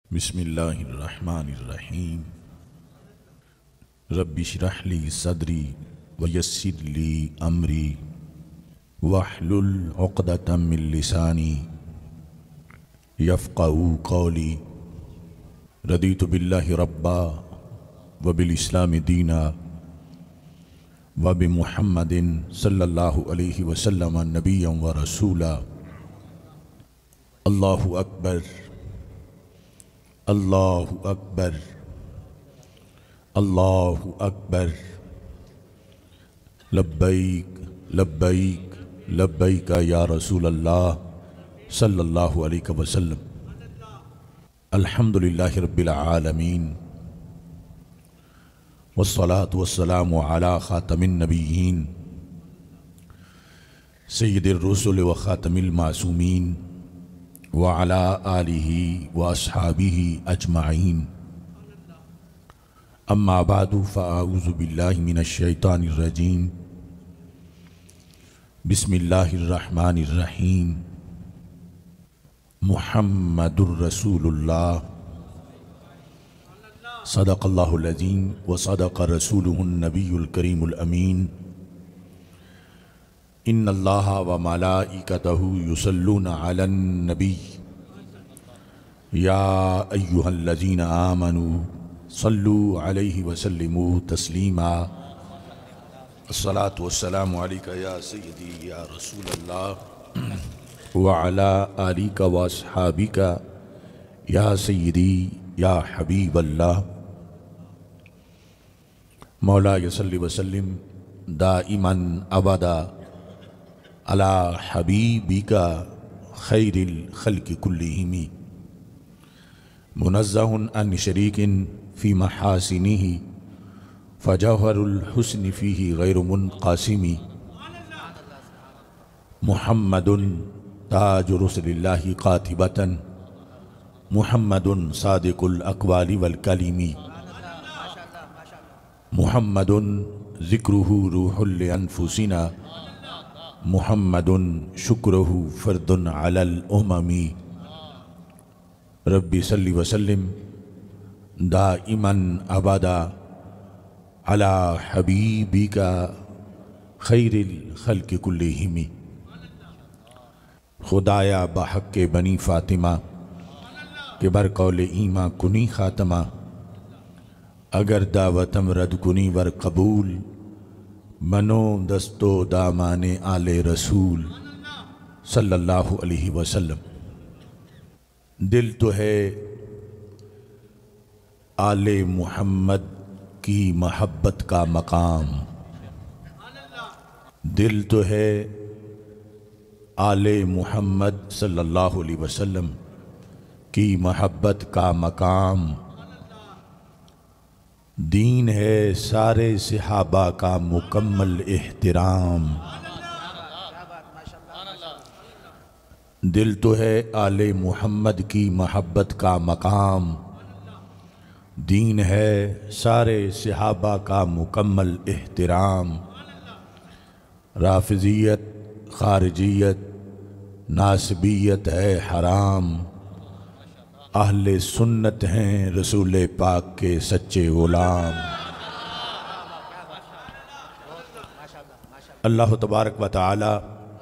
بسم اللہ الرحمن الرحیم رب اشرح لی صدری ویسر لی امری واحلل عقدۃ من لسانی یفقہوا قولی رضیت باللہ ربا وبالاسلام دینا وبمحمد صلی اللہ علیہ وسلم نبیا ورسولا۔ اللہ اکبر اللہ اکبر اللہ اکبر لبیک لبیک لبیک یا رسول اللہ صلی اللہ علیہ وسلم۔ الحمدللہ رب العالمین والصلاة والسلام علی خاتم النبیین سید الرسل وخاتم المعصومین وعلى آلہ واصحابہ اجمعین، اما بعد فاعوذ باللہ من الشیطان الرجیم، بسم اللہ الرحمن الرحیم۔ محمد الرسول اللہ صدق اللہ العظیم وصدق رسولہ النبی الکریم الامین۔ ان اللہ وملائکتہ یصلون علی النبی یا ایہا الذین آمنوا صلوا علیہ وسلموا تسلیما۔ الصلاة والسلام علیک یا سیدی یا رسول اللہ وعلی آلک واصحابک یا سیدی یا حبیب اللہ۔ مولا صلی وسلم دائما ابدا علی حبیبک خیر الخلق کلہم، منزہ عن شریک فی محاسنہ فجوہر الحسن فیہ غیر منقسم۔ محمد تاج رسل اللہ قاطبۃ، محمد صادق الاقوال والکلم، محمد ذکرہ روح لانفسنا، محمد شکرہ فرد علی الامم۔ رب صلی وسلم دائما ابدا علی حبیبک خیر الخلق کلہم۔ خدایا بحق بنی فاطمہ کہ بر قول ایماں کنی خاتمہ، اگر دعوتم رد کنی ور قبول، منو دستو دامان آل رسول صلی اللہ علیہ وسلم۔ دل تو ہے آل محمد کی محبت کا مقام، دل تو ہے آل محمد صلی اللہ علیہ وسلم کی محبت کا مقام، دین ہے سارے صحابہ کا مکمل احترام۔ دل تو ہے آل محمد کی محبت کا مقام، دین ہے سارے صحابہ کا مکمل احترام۔ رافضیت خارجیت ناسبیت ہے حرام، اہل سنت ہیں رسول پاک کے سچے غلام۔ اللہ تبارک و تعالی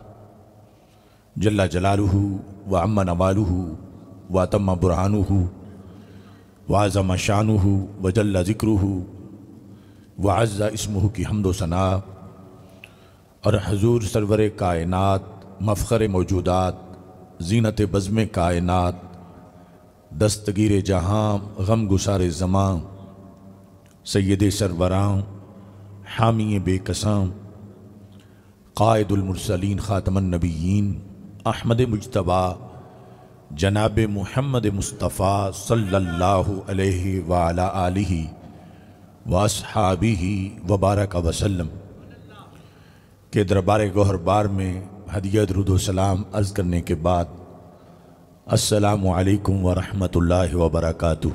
جل جلالہ وعم نوالہ واتم برہانہ وعظم شانہ وجل ذکرہ وعز اسمہ کی حمد و ثناء، اور حضور سرور کائنات مفخر موجودات زینت بزم کائنات دستگیر جہاں غم گسار زمان سید سروراں حامی بے کساں قائد المرسلین خاتم النبیین احمد مجتبیٰ جناب محمد مصطفیٰ صلی اللہ علیہ وعلی آلہ واصحابہ وبارک وسلم کے دربار گوہر بار میں ہدیہ درود و سلام عرض کرنے کے بعد، السلام علیکم ورحمۃ اللہ وبرکاتہ۔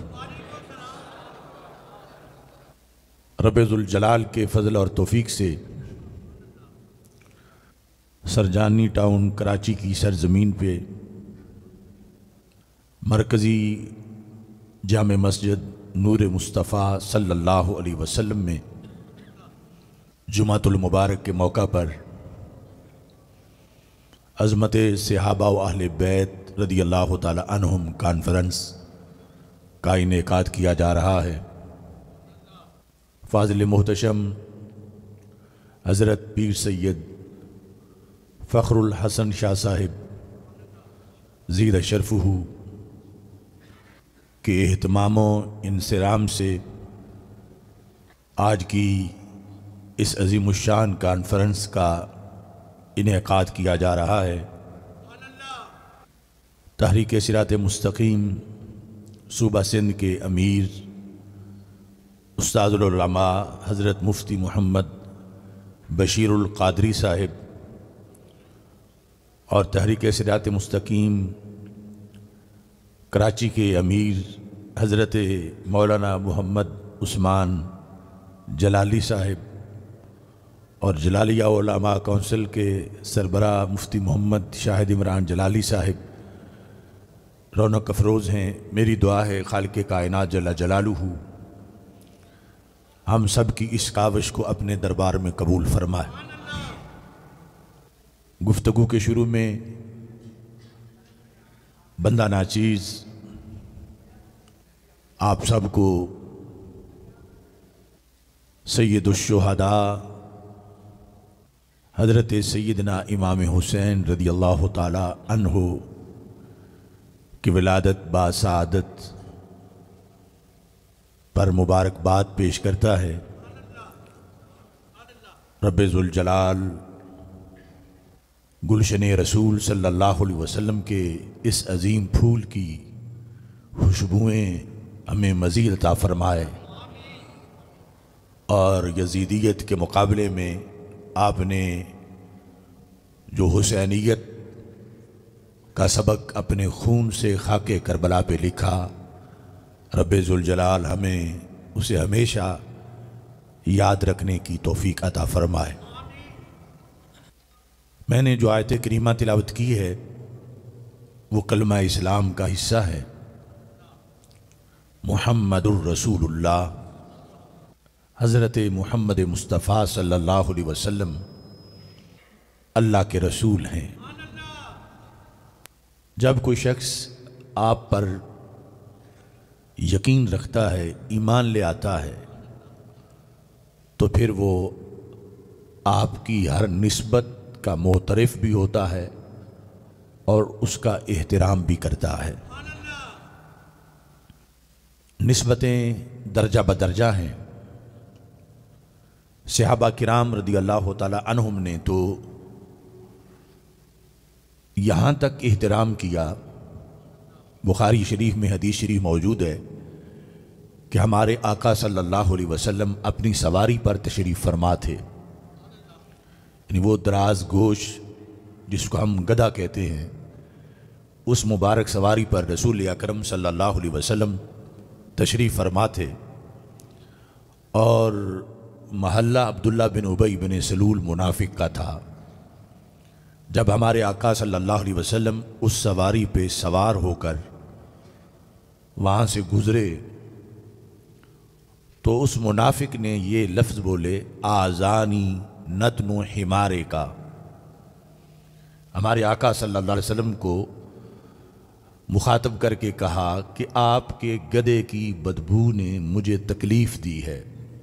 رب ذوالجلال کے فضل اور توفیق سے سرجانی ٹاؤن کراچی کی سرزمین پہ مرکزی जामे मस्जिद नूर मुस्तफ़ा सल्लल्लाहु अलैहि वसल्लम में जुमातुल मुबारक के मौका पर अज़मत सहाबा व अहले बैत रदियल्लाहु ताला अन्हुम कॉन्फ्रेंस का इनेकाद किया जा रहा है। फाज़िल मोहतशम हज़रत पीर सैयद फ़ख्रुल हसन शाह साहिब ज़ीद शरफ़ुहू के एहतमामो इंसराम से आज की इस अज़ीमुश्शान कॉन्फ्रेंस का इनेकाद किया जा रहा है। तहरीक सिरात मुस्तकीम सूबा सिंध के अमीर उस्तादुल उलमा हज़रत मुफ्ती मोहम्मद बशीरुल क़ादरी साहिब और तहरीक सिरात मुस्तकीम कराची के अमीर हज़रत मौलाना मोहम्मद उस्मान जलाली साहिब और जलालिया उलमा कौंसिल के सरबरा मुफ्ती मोहम्मद शाहिद इमरान जलाली साहिब रौनक अफरोज़ हैं। मेरी दुआ है खालिक़ कायनात जल्ल जलालुहू हम सब की इस काविश को अपने दरबार में कबूल फरमाए। गुफ्तगू के शुरू में बंदा नाचीज़ आप सबको सैयदुश्शुहदा हज़रत सैयदना इमाम हुसैन रदियल्लाहु ताला अन्हु की विलादत बासआदत पर मुबारकबाद पेश करता है। रब्बे ज़ुल जलाल गुलशन रसूल सल्लल्लाहु अलैहि वसल्लम के इस अज़ीम फूल की खुशबुएँ हमें मज़ीद अता फ़रमाए और यज़ीदियत के मुकाबले में आपने जो हुसैनियत का सबक अपने खून से खाके करबला पे लिखा, रब्बे ज़ुल जलाल हमें उसे हमेशा याद रखने की तौफ़ीक अता फ़रमाए। मैंने जो आयत करीमा तिलावत की है वो कलमा इस्लाम का हिस्सा है। मुहम्मदुर रसूलुल्लाह हज़रत मुहम्मद मुस्तफ़ा सल्लल्लाहु अलैहि वसल्लम अल्लाह के रसूल हैं। जब कोई शख्स आप पर यकीन रखता है, ईमान ले आता है, तो फिर वो आपकी हर निस्बत का मोतरफ़ भी होता है और उसका एहतराम भी करता है। निस्बतें दर्जा बदर्जा हैं। सहाबा किराम रदियल्लाहु ताला अन्हुम ने तो यहाँ तक एहतराम किया, बुखारी शरीफ में हदीस शरीफ मौजूद है कि हमारे आका सल्लल्लाहु अलैहि वसल्लम अपनी सवारी पर तशरीफ़ फरमा थे। यानी वो दराज गोश जिसको हम गधा कहते हैं, उस मुबारक सवारी पर रसूल अकरम सल्लल्लाहु अलैहि वसल्लम तशरीफ़ फरमा थे और महल्ला अब्दुल्ला बिन उबई बिन सलूल मुनाफिक का था। जब हमारे आका सल्लल्लाहु अलैहि वसल्लम उस सवारी पे सवार होकर वहाँ से गुज़रे तो उस मुनाफिक ने ये लफ्ज़ बोले, आज़ानी नतनु हिमारे का। हमारे आका सल्लल्लाहु अलैहि वसल्लम को मुखातब करके कहा कि आपके गधे की बदबू ने मुझे तकलीफ़ दी है।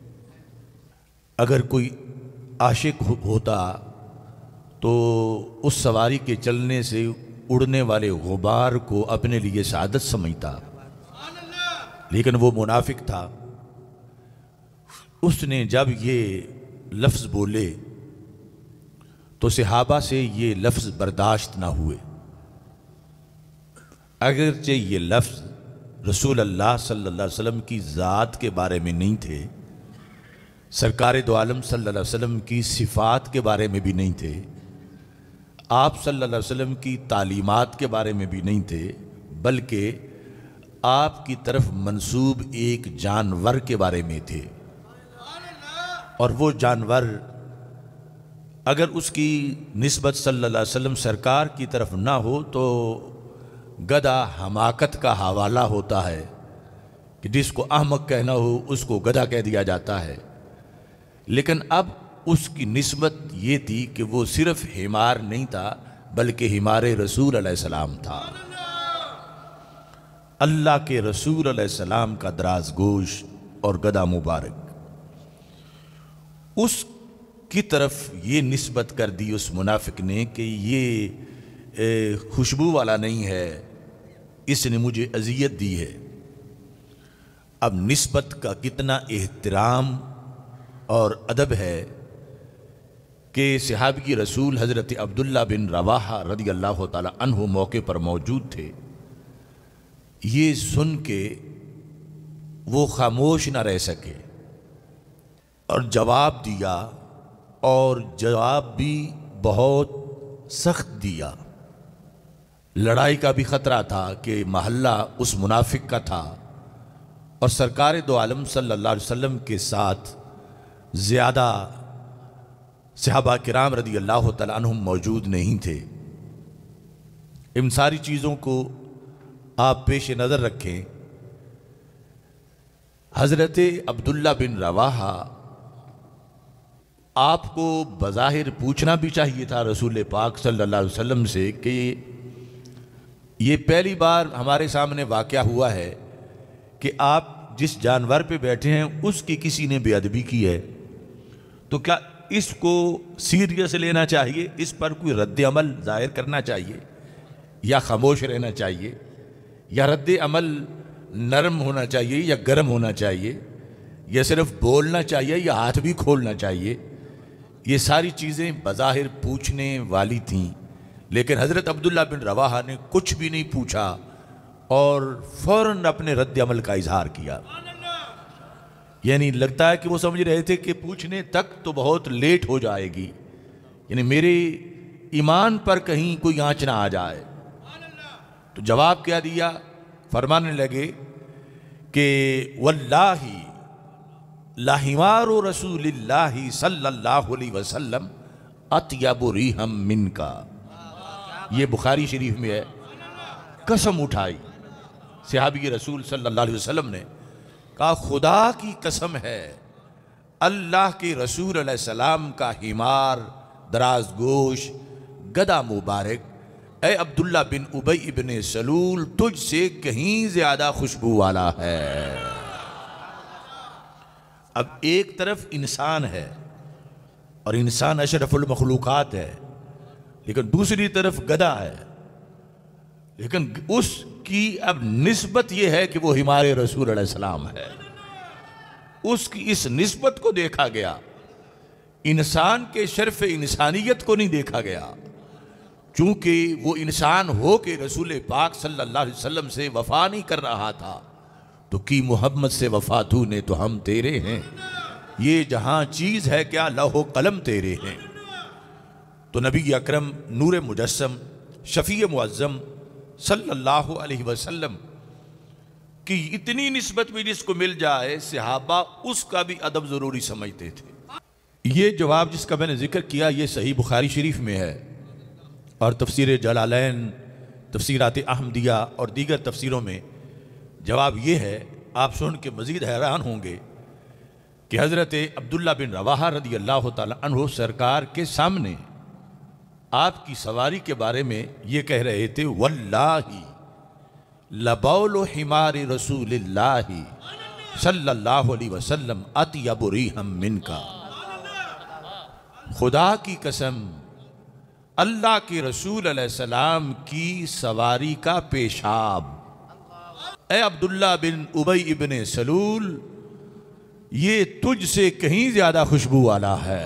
अगर कोई आशिक होता तो उस सवारी के चलने से उड़ने वाले गुबार को अपने लिए सादत समझता, लेकिन वो मुनाफिक था। उसने जब ये लफ्ज़ बोले तो सहाबा से ये लफ्ज़ बर्दाश्त ना हुए। अगरचे ये लफ्ज़ रसूल अल्लाह सल्लल्लाहु अलैहि वसल्लम की ज़ात के बारे में नहीं थे, सरकार दो आलम सल्लल्लाहु अलैहि वसल्लम की सिफ़ात के बारे में भी नहीं थे, आप सल्लल्लाहु अलैहि वसल्लम की तालीमात के बारे में भी नहीं थे, बल्कि आपकी तरफ मंसूब एक जानवर के बारे में थे। और वो जानवर अगर उसकी निस्बत सल्लल्लाहु अलैहि वसल्लम सरकार की तरफ ना हो तो गधा हमाकत का हवाला होता है کہ جس کو احمق کہنا ہو اس کو گدھا کہہ دیا جاتا ہے، لیکن اب اس کی نسبت یہ تھی کہ وہ صرف حمار نہیں تھا بلکہ حمار رسول علیہ السلام تھا، اللہ کے رسول علیہ السلام کا دراز گوش اور گدھا مبارک۔ اس کی طرف یہ نسبت کر دی اس منافق نے کہ یہ خوشبو والا نہیں ہے، اس نے مجھے اذیت دی ہے۔ اب نسبت کا کتنا احترام اور ادب ہے کہ صحابی رسول حضرت عبداللہ بن رواحہ رضی اللہ تعالی عنہ موقع پر موجود تھے، یہ سن کے وہ خاموش نہ رہ سکے اور جواب دیا، اور جواب بھی بہت سخت دیا۔ لڑائی کا بھی خطرہ تھا کہ محلہ اس منافق کا تھا، اور سرکار دو عالم صلی اللہ علیہ وسلم کے ساتھ زیادہ صحابہ کرام رضی اللہ تعالیٰ عنہم موجود نہیں تھے۔ ان ساری چیزوں کو آپ پیش نظر رکھیں۔ حضرت عبداللہ بن رواحہ آپ کو بظاہر پوچھنا بھی چاہیے تھا رسول پاک صلی اللہ علیہ وسلم سے کہ یہ پہلی بار ہمارے سامنے واقعہ ہوا ہے کہ آپ جس جانور پہ بیٹھے ہیں اس کی کسی نے بے ادبی کی ہے، تو کیا اس کو سیریس لینا چاہیے، اس پر کوئی رد عمل ظاہر کرنا چاہیے، یا خاموش رہنا چاہیے، یا رد عمل نرم ہونا چاہیے یا گرم ہونا چاہیے، یا صرف بولنا چاہیے یا ہاتھ بھی کھولنا چاہیے؟ یہ ساری چیزیں بظاہر پوچھنے والی تھیں، لیکن حضرت عبداللہ بن رواحہ نے کچھ بھی نہیں پوچھا اور فوراً اپنے رد عمل کا اظہار کیا۔ یعنی لگتا ہے کہ وہ سمجھ رہے تھے کہ پوچھنے تک تو بہت لیٹ ہو جائے گی، یعنی میرے ایمان پر کہیں کوئی آنچ نہ آ جائے۔ تو جواب کیا دیا؟ فرمانے لگے کہ واللہ لحمار رسول اللہ صلی اللہ علیہ وسلم اطیب ریحم منکا۔ یہ بخاری شریف میں ہے۔ قسم اٹھائی صحابی رسول صلی اللہ علیہ وسلم نے، کہا خدا کی قسم ہے، اللہ کے رسول علیہ السلام کا حمار دراز گوش گدھا مبارک اے عبداللہ بن ابی ابن سلول تجھ سے کہیں زیادہ خوشبو والا ہے۔ اب ایک طرف انسان ہے اور انسان اشرف المخلوقات ہے، لیکن دوسری طرف گدھا ہے، لیکن اس کی اب نسبت یہ ہے کہ وہ ہمارے رسول علیہ السلام ہے۔ اس کی اس نسبت کو دیکھا گیا، انسان کے شرف انسانیت کو نہیں دیکھا گیا، چونکہ وہ انسان ہو کے رسول پاک صلی اللہ علیہ وسلم سے وفا نہیں کر رہا تھا، تو کی محمد سے وفا تو نے تو ہم تیرے ہیں، یہ جہاں چیز ہے کیا لوح و قلم تیرے ہیں۔ تو نبی اکرم نور مجسم شفیع معظم صلی اللہ علیہ وسلم کی اتنی نسبت بھی جس کو مل جائے، صحابہ اس کا بھی ادب ضروری سمجھتے تھے۔ یہ جواب جس کا میں نے ذکر کیا یہ صحیح بخاری شریف میں ہے، اور تفسیر جلالین، تفسیرات احمدیہ اور دیگر تفسیروں میں جواب یہ ہے۔ آپ سن کے مزید حیران ہوں گے کہ حضرت عبداللہ بن رواحہ رضی اللہ تعالی عنہ سرکار کے سامنے آپ کی سواری کے بارے میں یہ کہہ رہے تھے واللہ لبول حمار رسول اللہ صلی اللہ علیہ وسلم اطیب ریحم منکا۔ خدا کی قسم اللہ کے رسول علیہ السلام کی سواری کا پیشاب اے عبداللہ بن ابی ابن سلول یہ تجھ سے کہیں زیادہ خوشبو والا ہے۔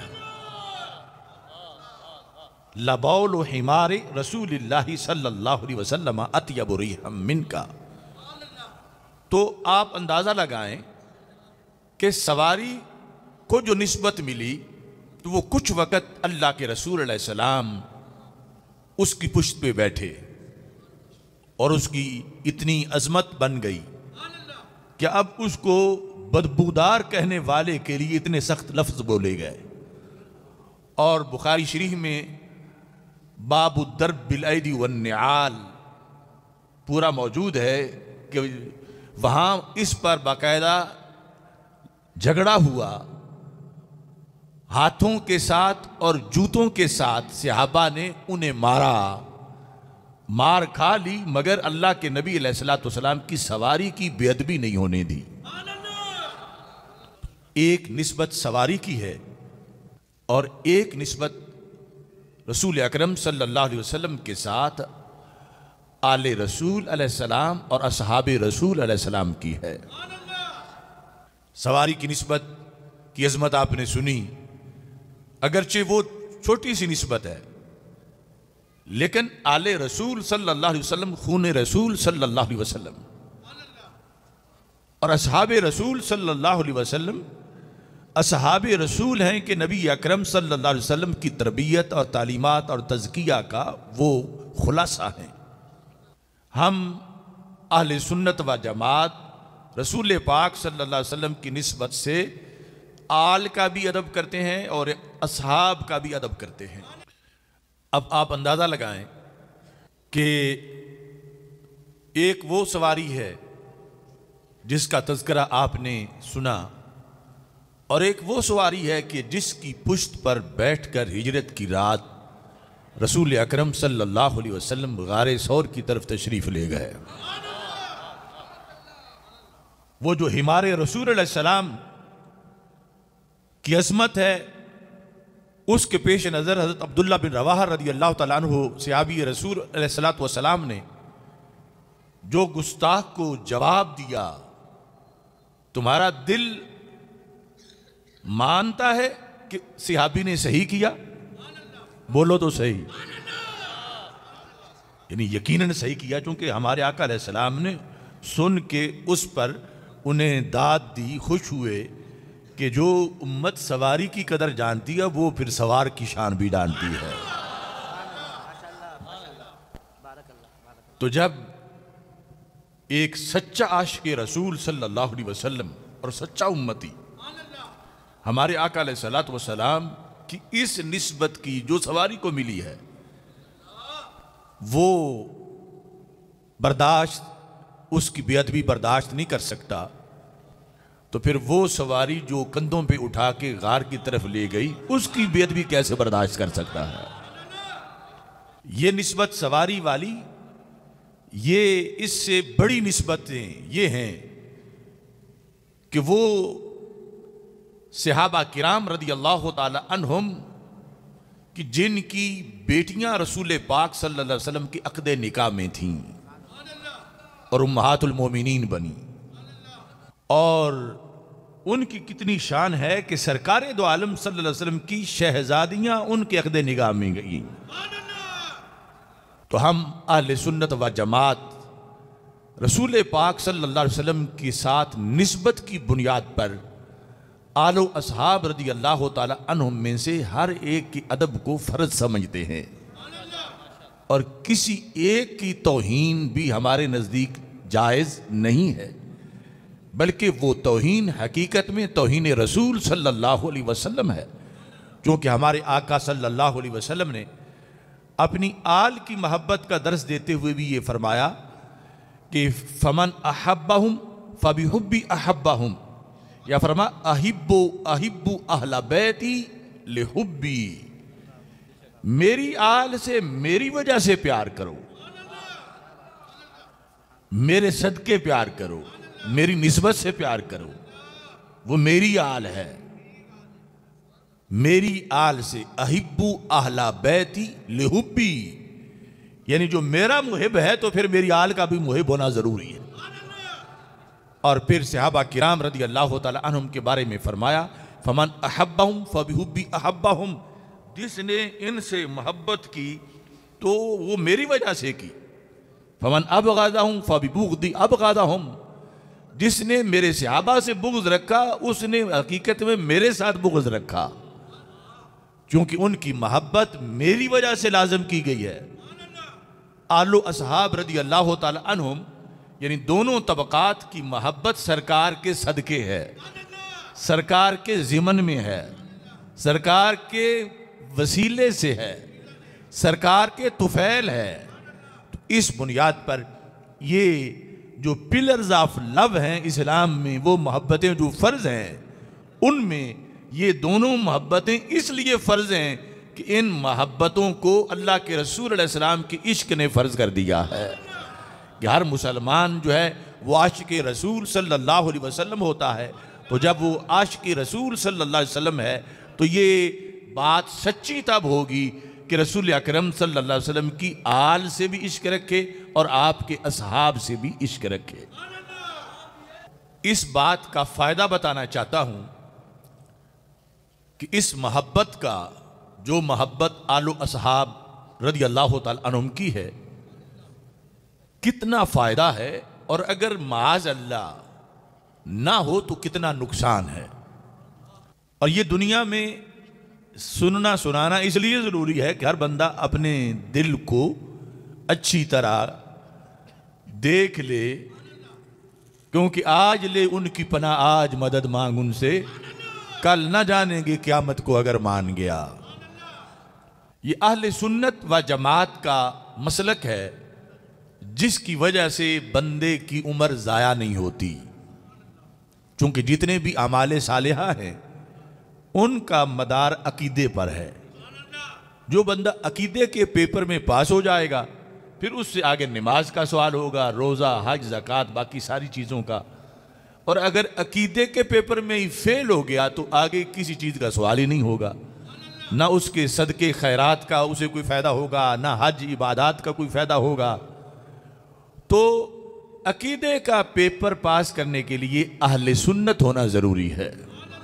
لبول حمار رسول اللہ صلی اللہ علیہ وسلم اطیب ریحم منکا۔ تو آپ اندازہ لگائیں کہ سواری کو جو نسبت ملی تو وہ کچھ وقت اللہ کے رسول علیہ السلام اس کی پشت پہ بیٹھے اور اس کی اتنی عظمت بن گئی کہ اب اس کو بدبودار کہنے والے کے لیے اتنے سخت لفظ بولے گئے۔ اور بخاری شریف میں باب الضرب بالایدی والنعال پورا موجود ہے کہ وہاں اس پر باقاعدہ جھگڑا ہوا، ہاتھوں کے ساتھ اور جوتوں کے ساتھ صحابہ نے انہیں مارا، مار کھا لی، مگر اللہ کے نبی علیہ السلام کی سواری کی بے ادبی نہیں ہونے دی۔ ایک نسبت سواری کی ہے اور ایک نسبت رسول اکرم صلی اللہ علیہ وسلم کے ساتھ آل رسول علیہ السلام اور اصحاب رسول علیہ السلام کی ہے۔ سواری کی نسبت کی عظمت آپ نے سنی، اگرچہ وہ چھوٹی سی نسبت ہے، لیکن آل رسول صلی اللہ علیہ وسلم خون رسول صلی اللہ علیہ وسلم اور اصحاب رسول صلی اللہ علیہ وسلم اصحاب رسول ہیں کہ نبی اکرم صلی اللہ علیہ وسلم کی تربیت اور تعلیمات اور تزکیہ کا وہ خلاصہ ہیں۔ ہم اہل سنت و جماعت رسول پاک صلی اللہ علیہ وسلم کی نسبت سے آل کا بھی ادب کرتے ہیں اور اصحاب کا بھی ادب کرتے ہیں۔ اب آپ اندازہ لگائیں کہ ایک وہ سواری ہے جس کا تذکرہ آپ نے سنا، اور ایک وہ سواری ہے کہ جس کی پشت پر بیٹھ کر ہجرت کی رات رسول اکرم صلی اللہ علیہ وسلم غار ثور کی طرف تشریف لے گئے۔ وہ جو حمار رسول علیہ السلام کی عظمت ہے، اس کے پیش نظر حضرت عبداللہ بن رواحہ رضی اللہ تعالیٰ عنہ صحابی رسول علیہ السلام نے جو گستاخ کو جواب دیا، تمہارا دل مانتا ہے کہ صحابی نے صحیح کیا؟ بولو تو صحیح، یعنی یقیناً صحیح کیا، چونکہ ہمارے آقا علیہ السلام نے سن کے اس پر انہیں داد دی، خوش ہوئے کہ جو امت سواری کی قدر جانتی ہے وہ پھر سوار کی شان بھی جانتی ہے۔ تو جب ایک سچا عاشق رسول صلی اللہ علیہ وسلم اور سچا امتی ہمارے آقا علیہ السلام کی اس نسبت کی جو سواری کو ملی ہے وہ برداشت، اس کی بے ادبی برداشت نہیں کر سکتا، تو پھر وہ سواری جو کندھوں پہ اٹھا کے غار کی طرف لے گئی اس کی بے ادبی کیسے برداشت کر سکتا ہے؟ یہ نسبت سواری والی، یہ اس سے بڑی نسبتیں یہ ہیں کہ وہ صحابہ کرام رضی اللہ تعالی عنہم کہ جن کی بیٹیاں رسول پاک صلی اللہ علیہ وسلم کی عقد نکاح میں تھیں اور امہات المومنین بنی، اور ان کی کتنی شان ہے کہ سرکار دو عالم صلی اللہ علیہ وسلم کی شہزادیاں ان کے عقد نکاح میں گئیں۔ تو ہم اہل سنت و جماعت رسول پاک صلی اللہ علیہ وسلم کے ساتھ نسبت کی بنیاد پر آل و اصحاب رضی اللہ تعالی عنہم میں سے ہر ایک کی ادب کو فرض سمجھتے ہیں، اور کسی ایک کی توہین بھی ہمارے نزدیک جائز نہیں ہے، بلکہ وہ توہین حقیقت میں توہین رسول صلی اللہ علیہ وسلم ہے، کیونکہ ہمارے آقا صلی اللہ علیہ وسلم نے اپنی آل کی محبت کا درس دیتے ہوئے بھی یہ فرمایا کہ فمن احبہم فبحبی احبہم، یا فرما احبو اہل بیتی لحبی، میری آل سے میری وجہ سے پیار کرو، میرے صدقے پیار کرو، میری نسبت سے پیار کرو، وہ میری آل ہے، میری آل سے احبو اہل بیتی لحبی، یعنی جو میرا محب ہے تو پھر میری آل کا بھی محب ہونا ضروری ہے۔ اور پھر صحابہ کرام رضی اللہ تعالی عنہم کے بارے میں فرمایا فمن احبہم فبحبی احبہم، جس نے ان سے محبت کی تو وہ میری وجہ سے کی، فمن ابغضہم فببغضی ابغضہم، جس نے میرے صحابہ سے بغض رکھا اس نے حقیقت میں میرے ساتھ بغض رکھا، چونکہ ان کی محبت میری وجہ سے لازم کی گئی ہے۔ آل و اصحاب رضی اللہ تعالی عنہم یعنی دونوں طبقات کی محبت سرکار کے صدقے ہے، سرکار کے ضمن میں ہے، سرکار کے وسیلے سے ہے، سرکار کے طفیل ہے۔ تو اس بنیاد پر یہ جو پلرز آف لو ہیں اسلام میں، وہ محبتیں جو فرض ہیں، ان میں یہ دونوں محبتیں اس لیے فرض ہیں کہ ان محبتوں کو اللہ کے رسول علیہ السلام کے عشق نے فرض کر دیا ہے کہ ہر مسلمان جو ہے وہ عاشق رسول صلی اللہ علیہ وسلم ہوتا ہے۔ تو جب وہ عاشق رسول صلی اللہ علیہ وسلم ہے تو یہ بات سچی تب ہوگی کہ رسول اکرم صلی اللہ علیہ وسلم کی آل سے بھی عشق رکھے اور آپ کے اصحاب سے بھی عشق رکھے۔ اس بات کا فائدہ بتانا چاہتا ہوں کہ اس محبت کا، جو محبت آل و اصحاب رضی اللہ تعالیٰ عنہم کی ہے، کتنا فائدہ ہے، اور اگر معاذ اللہ نہ ہو تو کتنا نقصان ہے۔ اور یہ دنیا میں سننا سنانا اس لیے ضروری ہے کہ ہر بندہ اپنے دل کو اچھی طرح دیکھ لے، کیونکہ آج لے ان کی پناہ آج مدد مانگ ان سے، کل نہ جانیں گے قیامت کو اگر مان گیا۔ یہ اہل سنت و جماعت کا مسلک ہے جس کی وجہ سے بندے کی عمر ضائع نہیں ہوتی، چونکہ جتنے بھی اعمال صالحہ ہیں ان کا مدار عقیدے پر ہے۔ جو بندہ عقیدے کے پیپر میں پاس ہو جائے گا پھر اس سے آگے نماز کا سوال ہوگا، روزہ، حج، زکوٰۃ، باقی ساری چیزوں کا۔ اور اگر عقیدے کے پیپر میں ہی فیل ہو گیا تو آگے کسی چیز کا سوال ہی نہیں ہوگا، نہ اس کے صدقے خیرات کا اسے کوئی فائدہ ہوگا، نہ حج عبادات کا کوئی فائدہ ہوگا۔ تو عقیدے کا پیپر پاس کرنے کے لیے اہل سنت ہونا ضروری ہے۔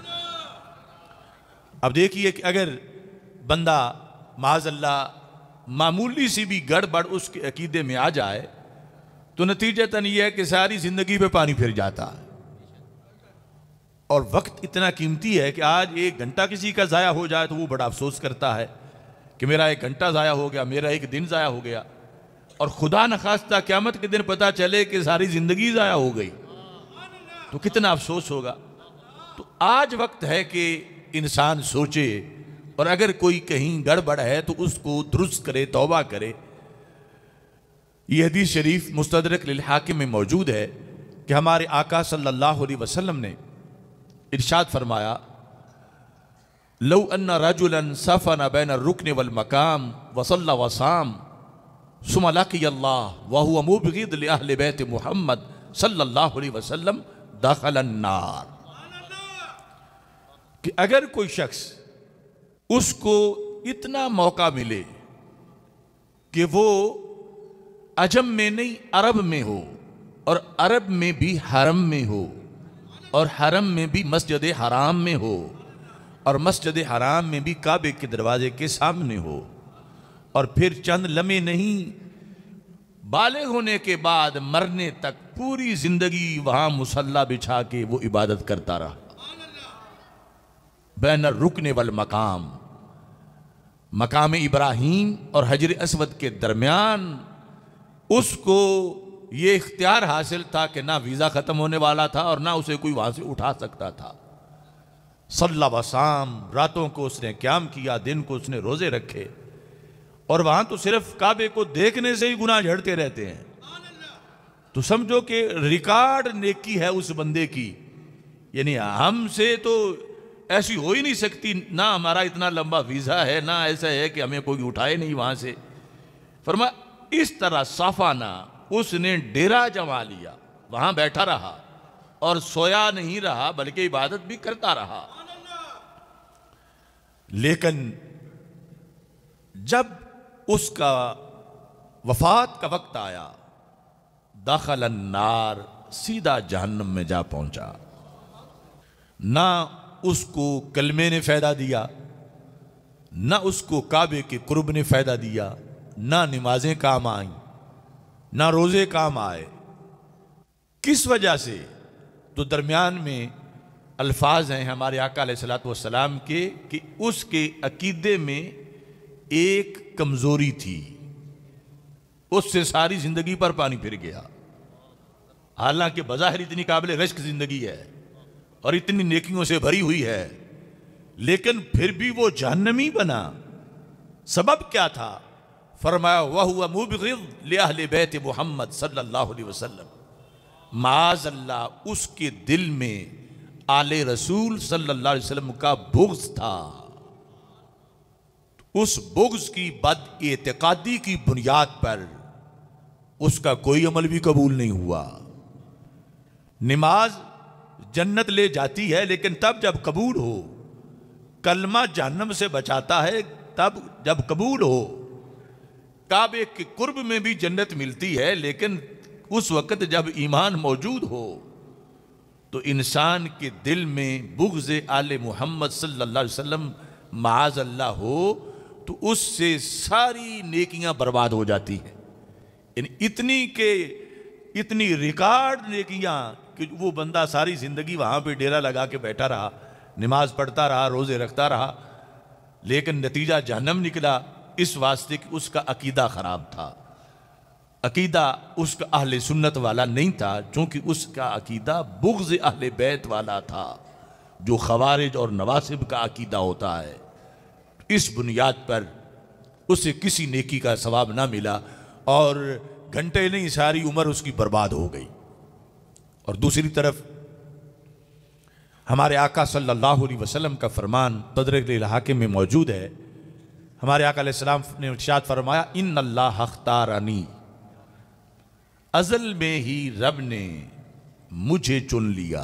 اب دیکھیے کہ اگر بندہ معاذ اللہ معمولی سی بھی گڑبڑ اس کے عقیدے میں آ جائے تو نتیجتاً یہ ہے کہ ساری زندگی پہ پانی پھر جاتا ہے، اور وقت اتنا قیمتی ہے کہ آج 1 گھنٹہ کسی کا ضائع ہو جائے تو وہ بڑا افسوس کرتا ہے کہ میرا 1 گھنٹہ ضائع ہو گیا، میرا 1 دن ضائع ہو گیا، اور خدا نخواستہ قیامت کے دن پتہ چلے کہ ساری زندگی ضائع ہو گئی تو کتنا افسوس ہوگا۔ تو آج وقت ہے کہ انسان سوچے، اور اگر کوئی کہیں گڑبڑ ہے تو اس کو درست کرے، توبہ کرے۔ یہ حدیث شریف مستدرک للحاکم میں موجود ہے کہ ہمارے آقا صلی اللہ علیہ وسلم نے ارشاد فرمایا، لو ان رجلا سفن بین الرکن والمقام وصلی وصام ثم لقی اللہ وهو مبغض لأہل بیت محمد صلی اللہ علیہ وسلم دخل النار۔ کہ اگر کوئی شخص اس کو اتنا موقع ملے کہ وہ عجم میں نہیں عرب میں ہو، اور عرب میں بھی حرم میں ہو، اور حرم میں بھی مسجد حرام میں ہو، اور مسجد حرام میں بھی کعبے کے دروازے کے سامنے ہو، اور پھر چند لمحے نہیں بالغ ہونے کے بعد مرنے تک پوری زندگی وہاں مصلی بچھا کے وہ عبادت کرتا رہا، بین الرکن والمقام، مقام ابراہیم اور حجر اسود کے درمیان اس کو یہ اختیار حاصل تھا کہ نہ ویزا ختم ہونے والا تھا اور نہ اسے کوئی وہاں سے اٹھا سکتا تھا۔ صلی وسام، راتوں کو اس نے قیام کیا، دن کو اس نے روزے رکھے، اور وہاں تو صرف کعبے کو دیکھنے سے ہی گناہ جھڑتے رہتے ہیں۔ تو سمجھو کہ ریکارڈ نیکی ہے اس بندے کی، یعنی ہم سے تو ایسی ہو ہی نہیں سکتی، نہ ہمارا اتنا لمبا ویزا ہے، نہ ایسا ہے کہ ہمیں کوئی اٹھائے نہیں وہاں سے۔ فرمایا اس طرح صافانہ اس نے ڈیرا جما لیا، وہاں بیٹھا رہا اور سویا نہیں رہا بلکہ عبادت بھی کرتا رہا۔ لیکن جب اس کا وفات کا وقت آیا، دخل النار، سیدھا جہنم میں جا پہنچا۔ نہ اس کو کلمے نے فائدہ دیا، نہ اس کو کعبے کے قرب نے فائدہ دیا، نہ نمازیں کام آئیں، نہ روزے کام آئے۔ کس وجہ سے؟ تو درمیان میں الفاظ ہیں ہمارے آقا علیہ السلام کے کہ اس کے عقیدے میں ایک کمزوری تھی، اس سے ساری زندگی پر پانی پھر گیا۔ حالانکہ بظاہر اتنی قابل رشک زندگی ہے اور اتنی نیکیوں سے بھری ہوئی ہے، لیکن پھر بھی وہ جہنمی بنا۔ سبب کیا تھا؟ فرمایا وَهُوَ مُبْغِضٌ لِأَهْلِ بَيْتِ محمد صلی اللہ علیہ وسلم، معاذ اللہ اس کے دل میں آل رسول صلی اللہ علیہ وسلم کا بغض تھا، اس بغض کی بد اعتقادی کی بنیاد پر اس کا کوئی عمل بھی قبول نہیں ہوا۔ نماز جنت لے جاتی ہے لیکن تب جب قبول ہو، کلمہ جہنم سے بچاتا ہے تب جب قبول ہو، کعبے کے قرب میں بھی جنت ملتی ہے لیکن اس وقت جب ایمان موجود ہو۔ تو انسان کے دل میں بغض آل محمد صلی اللہ علیہ وسلم معاذ اللہ ہو تو اس سے ساری نیکیاں برباد ہو جاتی ہیں، یعنی اتنی ریکارڈ نیکیاں کہ وہ بندہ ساری زندگی وہاں پہ ڈیرا لگا کے بیٹھا رہا، نماز پڑھتا رہا، روزے رکھتا رہا، لیکن نتیجہ جہنم نکلا، اس واسطے کہ اس کا عقیدہ خراب تھا، عقیدہ اس کا اہل سنت والا نہیں تھا، چونکہ اس کا عقیدہ بغض اہل بیت والا تھا جو خوارج اور نواسب کا عقیدہ ہوتا ہے۔ اس بنیاد پر اسے کسی نیکی کا ثواب نہ ملا اور گھنٹے نہیں ساری عمر اس کی برباد ہو گئی۔ اور دوسری طرف ہمارے آقا صلی اللہ علیہ وسلم کا فرمان تدریج الحاکم میں موجود ہے۔ ہمارے آقا علیہ السلام نے ارشاد فرمایا، ان اللہ اختارنی، ازل میں ہی رب نے مجھے چن لیا۔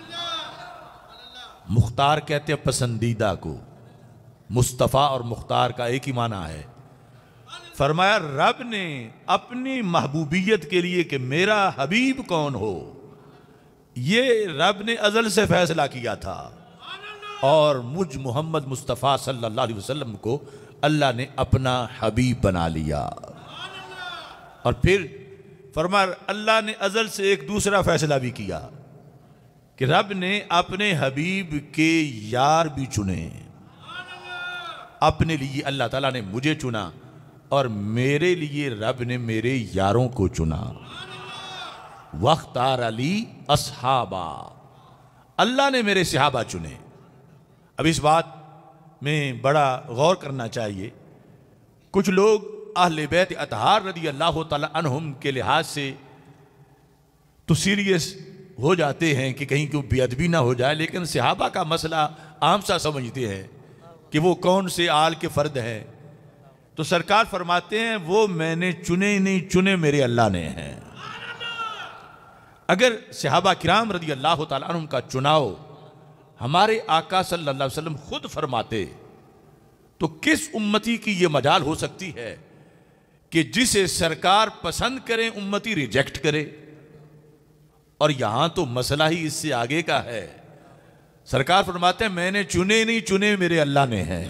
مختار کہتے ہیں پسندیدہ کو، مصطفیٰ اور مختار کا ایک ہی معنی ہے۔ فرمایا رب نے اپنی محبوبیت کے لیے کہ میرا حبیب کون ہو، یہ رب نے ازل سے فیصلہ کیا تھا، اور مجھ محمد مصطفیٰ صلی اللہ علیہ وسلم کو اللہ نے اپنا حبیب بنا لیا۔ اور پھر فرمایا اللہ نے ازل سے ایک دوسرا فیصلہ بھی کیا کہ رب نے اپنے حبیب کے یار بھی چنے، اپنے لیے اللہ تعالیٰ نے مجھے چنا اور میرے لیے رب نے میرے یاروں کو چنا۔ وَاخْتَارَ علی اصحابہ، اللہ نے میرے صحابہ چنے۔ اب اس بات میں بڑا غور کرنا چاہیے، کچھ لوگ اہل بیت اطہار رضی اللہ تعالیٰ عنہم کے لحاظ سے تو سیریس ہو جاتے ہیں کہ کہیں کوئی بے ادبی نہ ہو جائے، لیکن صحابہ کا مسئلہ عام سا سمجھتے ہیں کہ وہ کون سے آل کے فرد ہیں۔ تو سرکار فرماتے ہیں وہ میں نے چنے نہیں، چنے میرے اللہ نے ہیں۔ اگر صحابہ کرام رضی اللہ تعالیٰ عنہم کا چناؤ ہمارے آقا صلی اللہ علیہ وسلم خود فرماتے تو کس امتی کی یہ مجال ہو سکتی ہے کہ جسے سرکار پسند کریں امتی ریجیکٹ کرے؟ اور یہاں تو مسئلہ ہی اس سے آگے کا ہے، سرکار فرماتے ہیں میں نے چنے نہیں، چنے میرے اللہ نے ہیں۔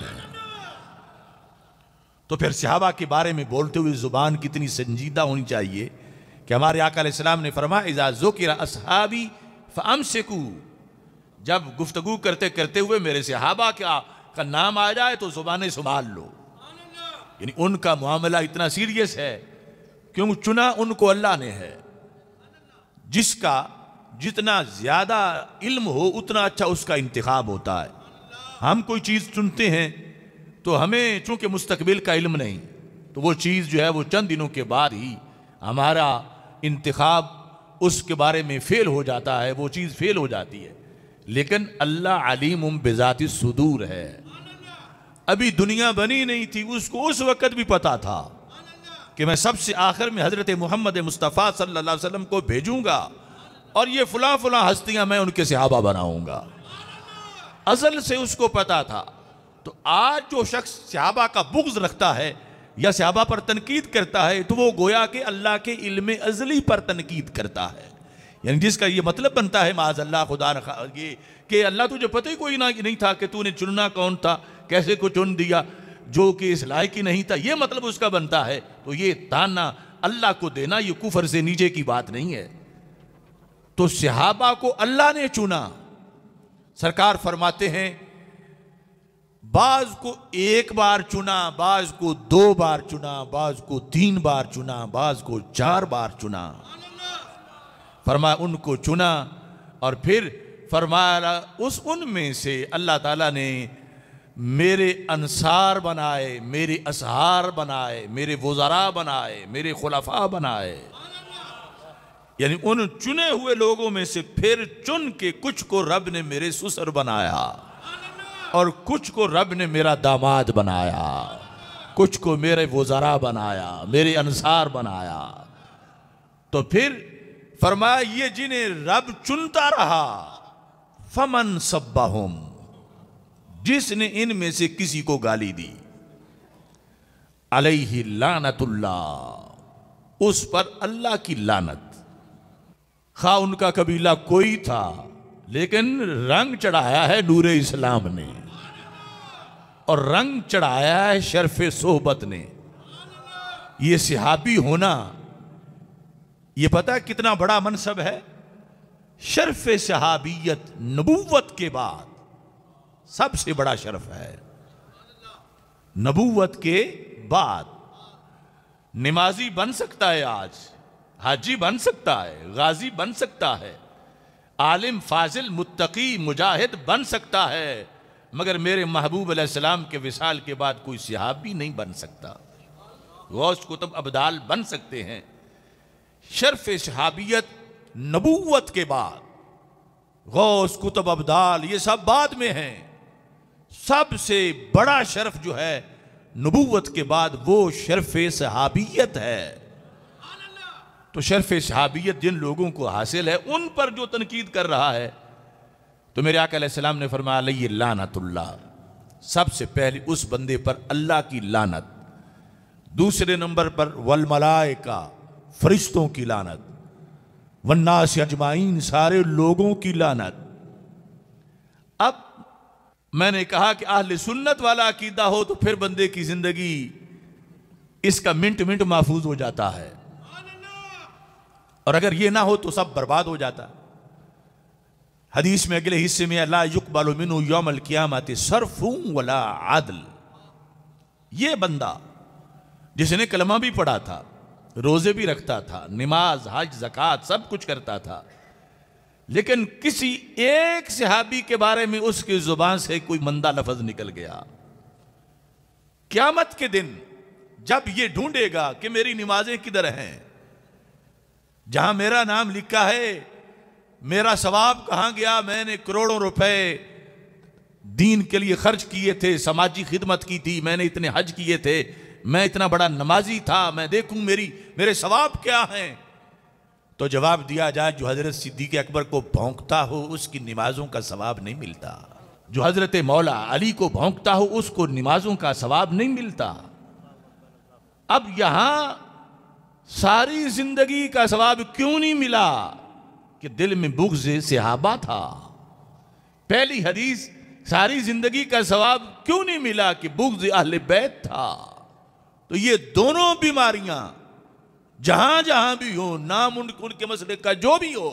تو پھر صحابہ کے بارے میں بولتے ہوئے زبان کتنی سنجیدہ ہونی چاہیے کہ ہمارے آقا علیہ السلام نے فرمایا اذا ذکر اصحابی فامسکوا، جب گفتگو کرتے کرتے ہوئے میرے صحابہ کا نام آ جائے تو زبانیں سنبھال لو، یعنی ان کا معاملہ اتنا سیریس ہے کیوں چنا ان کو اللہ نے ہے۔ جس کا جتنا زیادہ علم ہو اتنا اچھا اس کا انتخاب ہوتا ہے۔ ہم کوئی چیز چنتے ہیں تو ہمیں چونکہ مستقبل کا علم نہیں، تو وہ چیز جو ہے وہ چند دنوں کے بعد ہی ہمارا انتخاب اس کے بارے میں فیل ہو جاتا ہے، وہ چیز فیل ہو جاتی ہے۔ لیکن اللہ علیم بذات الصدور ہے، ابھی دنیا بنی نہیں تھی، اس کو اس وقت بھی پتا تھا کہ میں سب سے آخر میں حضرت محمد مصطفیٰ صلی اللہ علیہ وسلم کو بھیجوں گا اور یہ فلاں فلاں ہستیاں میں ان کے صحابہ بناؤں گا، ازل سے اس کو پتا تھا۔ تو آج جو شخص صحابہ کا بغض رکھتا ہے یا صحابہ پر تنقید کرتا ہے تو وہ گویا کہ اللہ کے علم ازلی پر تنقید کرتا ہے، یعنی جس کا یہ مطلب بنتا ہے معاذ اللہ خدا یہ کہ اللہ تجھے پتہ ہی کوئی نہیں تھا کہ تو نے چننا کون تھا، کیسے کو چن دیا جو کہ اس لائق ہی نہیں تھا، یہ مطلب اس کا بنتا ہے۔ تو یہ تانا اللہ کو دینا یہ کفر سے نیچے کی بات نہیں ہے۔ تو صحابہ کو اللہ نے چنا، سرکار فرماتے ہیں بعض کو ایک بار چنا، بعض کو 2 بار چنا، بعض کو 3 بار چنا، بعض کو 4 بار چنا۔ فرمایا ان کو چنا اور پھر فرمایا ان میں سے اللہ تعالیٰ نے میرے انصار بنائے، میرے اصحار بنائے، میرے وزراء بنائے، میرے خلفاء بنائے۔ یعنی ان چنے ہوئے لوگوں میں سے پھر چن کے کچھ کو رب نے میرے سسر بنایا، اور کچھ کو رب نے میرا داماد بنایا، کچھ کو میرے وزراء بنایا، میرے انصار بنایا۔ تو پھر فرمایا یہ جنہیں رب چنتا رہا، فمن سبہم، جس نے ان میں سے کسی کو گالی دی، علیہ لعنت اللہ، اس پر اللہ کی لعنت۔ خواہ ان کا قبیلہ کوئی تھا، لیکن رنگ چڑھایا ہے نور اسلام نے، اور رنگ چڑھایا ہے شرف صحبت نے۔ یہ صحابی ہونا، یہ پتہ کتنا بڑا منصب ہے؟ شرف صحابیت نبوت کے بعد سب سے بڑا شرف ہے۔ نبوت کے بعد نمازی بن سکتا ہے، آج حاجی بن سکتا ہے، غازی بن سکتا ہے، عالم فاضل متقی مجاہد بن سکتا ہے، مگر میرے محبوب علیہ السلام کے وصال کے بعد کوئی صحابی نہیں بن سکتا۔ غوث کتب ابدال بن سکتے ہیں۔ شرف صحابیت نبوت کے بعد، غوث کتب ابدال یہ سب بعد میں ہیں۔ سب سے بڑا شرف جو ہے نبوت کے بعد وہ شرف صحابیت ہے۔ تو شرف صحابیت جن لوگوں کو حاصل ہے، ان پر جو تنقید کر رہا ہے، تو میرے آقا علیہ السلام نے فرمایا علیہ لعنت اللہ، سب سے پہلے اس بندے پر اللہ کی لعنت، دوسرے نمبر پر والملائکہ، فرشتوں کی لعنت، والناس اجمعین، سارے لوگوں کی لعنت۔ اب میں نے کہا کہ اہل سنت والا عقیدہ ہو تو پھر بندے کی زندگی اس کا منٹ منٹ محفوظ ہو جاتا ہے، اور اگر یہ نہ ہو تو سب برباد ہو جاتا۔ حدیث میں اگلے حصے میں لا یقبل منہ یوم القیامت صرف ولا عدل، یہ بندہ جس نے کلمہ بھی پڑھا تھا، روزے بھی رکھتا تھا، نماز حج زکوٰۃ سب کچھ کرتا تھا، لیکن کسی ایک صحابی کے بارے میں اس کی زبان سے کوئی مندہ لفظ نکل گیا، قیامت کے دن جب یہ ڈھونڈے گا کہ میری نمازیں کدھر ہیں، جہاں میرا نام لکھا ہے، میرا ثواب کہاں گیا، میں نے کروڑوں روپے دین کے لیے خرچ کیے تھے، سماجی خدمت کی تھی، میں نے اتنے حج کیے تھے، میں اتنا بڑا نمازی تھا، میں دیکھوں میرے ثواب کیا ہیں۔ تو جواب دیا جائے جو حضرت صدیق اکبر کو بھونکتا ہو اس کی نمازوں کا ثواب نہیں ملتا، جو حضرت مولا علی کو بھونکتا ہو اس کو نمازوں کا ثواب نہیں ملتا۔ اب یہاں ساری زندگی کا ثواب کیوں نہیں ملا؟ کہ دل میں بغض صحابہ تھا۔ پہلی حدیث، ساری زندگی کا ثواب کیوں نہیں ملا؟ کہ بغض اہل بیت تھا۔ تو یہ دونوں بیماریاں جہاں جہاں بھی ہو، نام ان کے مسئلے کا جو بھی ہو،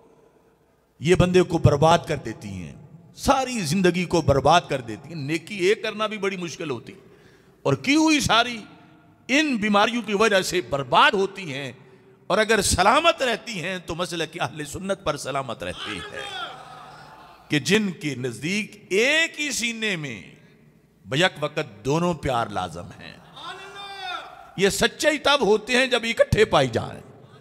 یہ بندے کو برباد کر دیتی ہیں، ساری زندگی کو برباد کر دیتی ہیں۔ نیکی ایک کرنا بھی بڑی مشکل ہوتی، اور کی ہوئی ساری ان بیماریوں کی وجہ سے برباد ہوتی ہیں، اور اگر سلامت رہتی ہیں تو مسلک اہل سنت پر سلامت رہتی ہے، کہ جن کے نزدیک ایک ہی سینے میں بیک وقت دونوں پیار لازم ہیں۔ یہ سچائی تب ہوتے ہیں جب اکٹھے پائی جائیں۔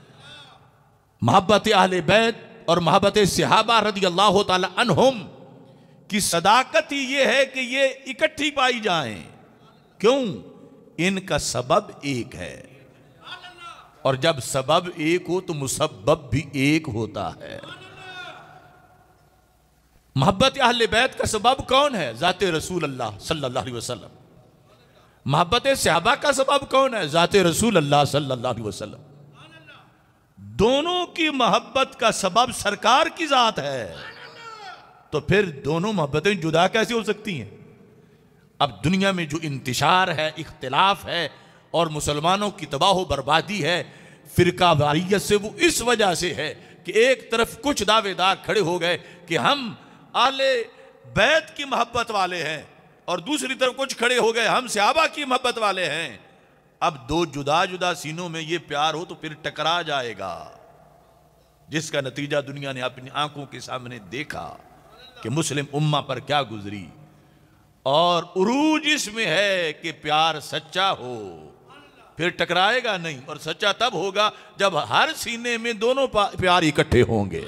محبت اہل بیت اور محبت صحابہ رضی اللہ تعالی عنہم کی صداقت ہی یہ ہے کہ یہ اکٹھی پائی جائیں۔ کیوں؟ ان کا سبب ایک ہے، اور جب سبب ایک ہو تو مسبب بھی ایک ہوتا ہے۔ محبت اہل بیت کا سبب کون ہے؟ ذات رسول اللہ صلی اللہ علیہ وسلم۔ محبت صحابہ کا سبب کون ہے؟ ذات رسول اللہ صلی اللہ علیہ وسلم۔ دونوں کی محبت کا سبب سرکار کی ذات ہے، تو پھر دونوں محبتیں جدا کیسے ہو سکتی ہیں؟ اب دنیا میں جو انتشار ہے، اختلاف ہے، اور مسلمانوں کی تباہ و بربادی ہے فرقہ واریت سے، وہ اس وجہ سے ہے کہ ایک طرف کچھ دعوے دار کھڑے ہو گئے کہ ہم اہل بیت کی محبت والے ہیں، اور دوسری طرف کچھ کھڑے ہو گئے ہم صحابہ کی محبت والے ہیں۔ اب دو جدا جدا سینوں میں یہ پیار ہو تو پھر ٹکرا جائے گا، جس کا نتیجہ دنیا نے اپنی آنکھوں کے سامنے دیکھا کہ مسلم امہ پر کیا اور عروج اس میں ہے کہ پیار سچا ہو، پھر ٹکرائے گا نہیں، اور سچا تب ہوگا جب ہر سینے میں دونوں پیار اکٹھے ہوں گے،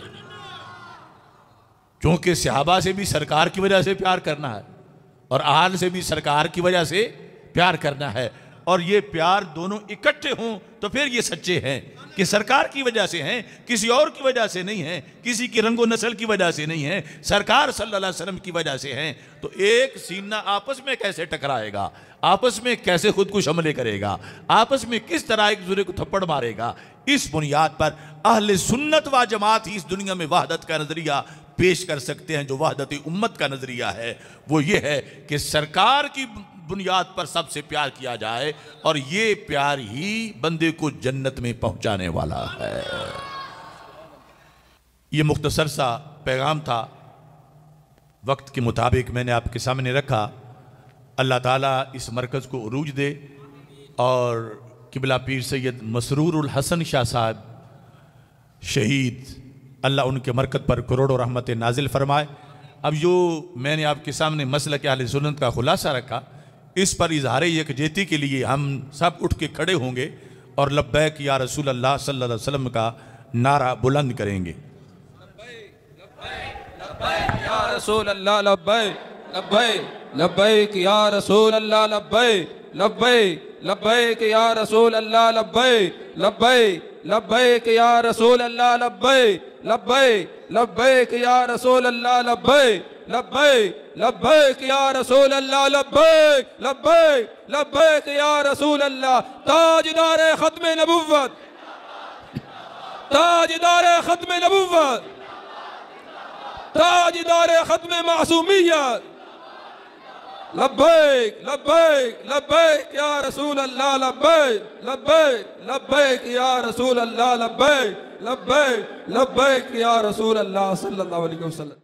چونکہ صحابہ سے بھی سرکار کی وجہ سے پیار کرنا ہے اور آل سے بھی سرکار کی وجہ سے پیار کرنا ہے، اور یہ پیار دونوں اکٹھے ہوں تو پھر یہ سچے ہیں کہ سرکار کی وجہ سے ہیں، کسی اور کی وجہ سے نہیں ہیں، کسی کی رنگ و نسل کی وجہ سے نہیں ہیں، سرکار صلی اللہ علیہ وسلم کی وجہ سے ہیں۔ تو ایک سینہ آپس میں کیسے ٹکرائے گا، آپس میں کیسے خود کش حملے کرے گا، آپس میں کس طرح ایک دوسرے کو تھپڑ مارے گا، اس بنیاد پر اہل سنت و جماعت ہی اس دنیا میں وحدت کا نظریہ پیش کر سکتے ہیں۔ جو وحدت امت کا نظریہ ہے وہ یہ ہے کہ سرکار کی بنیاد پر سب سے پیار کیا جائے، اور یہ پیار ہی بندے کو جنت میں پہنچانے والا ہے۔ یہ مختصر سا پیغام تھا، وقت کے مطابق میں نے آپ کے سامنے رکھا۔ اللہ تعالیٰ اس مرکز کو عروج دے، اور قبلہ پیر سید مسرور الحسن شاہ صاحب شہید، اللہ ان کے مرکز پر کروڑوں رحمت نازل فرمائے۔ اب جو میں نے آپ کے سامنے مسلک اہل سنت کا خلاصہ رکھا، اس پر اظہار یکجہتی کے لیے ہم سب اٹھ کے کھڑے ہوں گے اور لبیک یا رسول اللہ صلی اللہ علیہ وسلم کا نعرہ بلند کریں گے۔ لبیک یا رسول اللہ، لبیک لبیک لبیک یا رسول اللہ، لبیک لبیک لبیک یا رسول اللہ، لبیک لبیک لبیک یا رسول اللہ، لبیک لبیک لبیک یا رسول اللہ، لبیک لبیک لبیک یا رسول اللہ، لبیک لبیک لبیک یا رسول اللہ۔ تاجدار ختم نبوت، تاجدار ختم نبوت، تاجدار ختم معصومیت، لبیک لبیک لبیک یا رسول اللہ، لبیک لبیک لبیک یا رسول اللہ، لبیک لبیک لبیک یا رسول اللہ صلی اللہ علیہ وسلم۔